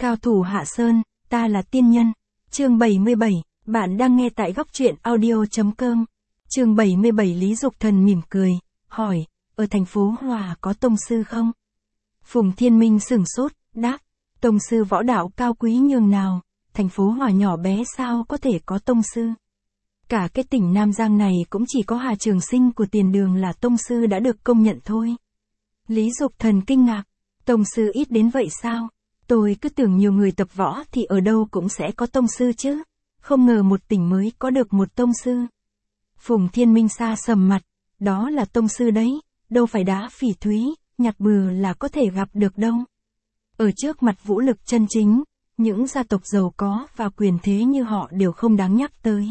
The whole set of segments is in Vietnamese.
Cao thủ Hạ Sơn, ta là tiên nhân. Chương 77, bạn đang nghe tại góc truyện audio.com. Chương 77 Lý Dục Thần mỉm cười, hỏi, ở thành phố Hòa có tông sư không? Phùng Thiên Minh sửng sốt, đáp, tông sư võ đạo cao quý nhường nào, thành phố Hòa nhỏ bé sao có thể có tông sư? Cả cái tỉnh Nam Giang này cũng chỉ có Hà Trường Sinh của Tiền Đường là tông sư đã được công nhận thôi. Lý Dục Thần kinh ngạc, tông sư ít đến vậy sao? Tôi cứ tưởng nhiều người tập võ thì ở đâu cũng sẽ có tông sư chứ, không ngờ một tỉnh mới có được một tông sư. Phùng Thiên Minh xa sầm mặt, đó là tông sư đấy, đâu phải đá phỉ thúy, nhặt bừa là có thể gặp được đâu. Ở trước mặt vũ lực chân chính, những gia tộc giàu có và quyền thế như họ đều không đáng nhắc tới.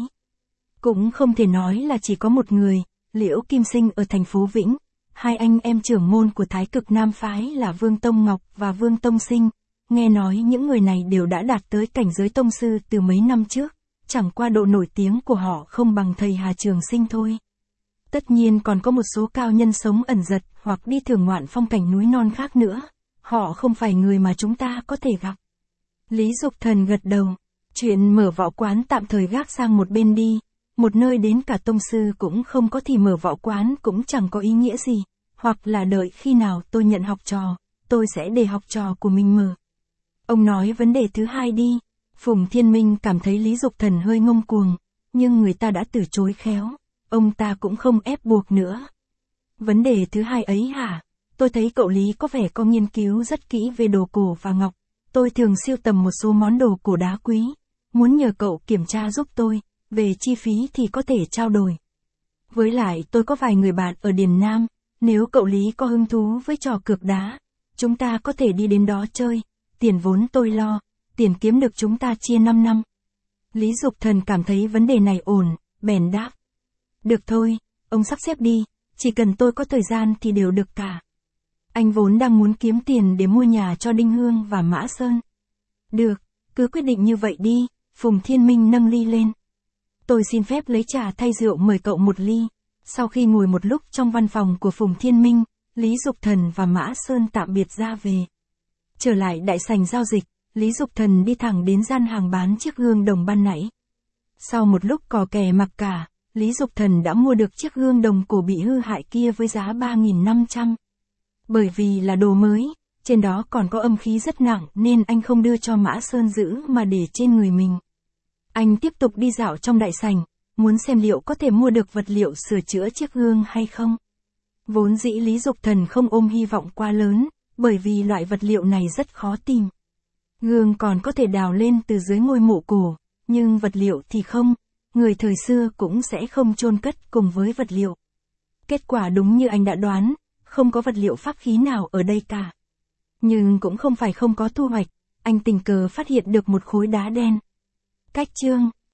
Cũng không thể nói là chỉ có một người, Liễu Kim Sinh ở thành phố Vĩnh, hai anh em trưởng môn của Thái Cực Nam Phái là Vương Tông Ngọc và Vương Tông Sinh, nghe nói những người này đều đã đạt tới cảnh giới tông sư từ mấy năm trước, chẳng qua độ nổi tiếng của họ không bằng thầy Hà Trường Sinh thôi. Tất nhiên còn có một số cao nhân sống ẩn dật hoặc đi thưởng ngoạn phong cảnh núi non khác nữa, họ không phải người mà chúng ta có thể gặp. Lý Dục Thần gật đầu, chuyện mở võ quán tạm thời gác sang một bên đi, một nơi đến cả tông sư cũng không có thì mở võ quán cũng chẳng có ý nghĩa gì, hoặc là đợi khi nào tôi nhận học trò, tôi sẽ để học trò của mình mở. Ông nói vấn đề thứ hai đi. Phùng Thiên Minh cảm thấy Lý Dục Thần hơi ngông cuồng, nhưng người ta đã từ chối khéo, ông ta cũng không ép buộc nữa. Vấn đề thứ hai ấy hả? Tôi thấy cậu Lý có vẻ có nghiên cứu rất kỹ về đồ cổ và ngọc, tôi thường sưu tầm một số món đồ cổ đá quý, muốn nhờ cậu kiểm tra giúp tôi, về chi phí thì có thể trao đổi. Với lại tôi có vài người bạn ở Điền Nam, nếu cậu Lý có hứng thú với trò cược đá, chúng ta có thể đi đến đó chơi, tiền vốn tôi lo, tiền kiếm được chúng ta chia 5 năm. Lý Dục Thần cảm thấy vấn đề này ổn, bèn đáp. Được thôi, ông sắp xếp đi, chỉ cần tôi có thời gian thì đều được cả. Anh vốn đang muốn kiếm tiền để mua nhà cho Đinh Hương và Mã Sơn. Được, cứ quyết định như vậy đi, Phùng Thiên Minh nâng ly lên. Tôi xin phép lấy trà thay rượu mời cậu một ly. Sau khi ngồi một lúc trong văn phòng của Phùng Thiên Minh, Lý Dục Thần và Mã Sơn tạm biệt ra về. Trở lại đại sảnh giao dịch, Lý Dục Thần đi thẳng đến gian hàng bán chiếc gương đồng ban nãy. Sau một lúc cò kè mặc cả, Lý Dục Thần đã mua được chiếc gương đồng cổ bị hư hại kia với giá 3.500. Bởi vì là đồ mới, trên đó còn có âm khí rất nặng nên anh không đưa cho Mã Sơn giữ mà để trên người mình. Anh tiếp tục đi dạo trong đại sảnh, muốn xem liệu có thể mua được vật liệu sửa chữa chiếc gương hay không. Vốn dĩ Lý Dục Thần không ôm hy vọng quá lớn, bởi vì loại vật liệu này rất khó tìm. Gương còn có thể đào lên từ dưới ngôi mộ cổ, nhưng vật liệu thì không, người thời xưa cũng sẽ không chôn cất cùng với vật liệu. Kết quả đúng như anh đã đoán, không có vật liệu pháp khí nào ở đây cả. Nhưng cũng không phải không có thu hoạch, anh tình cờ phát hiện được một khối đá đen. Cách chương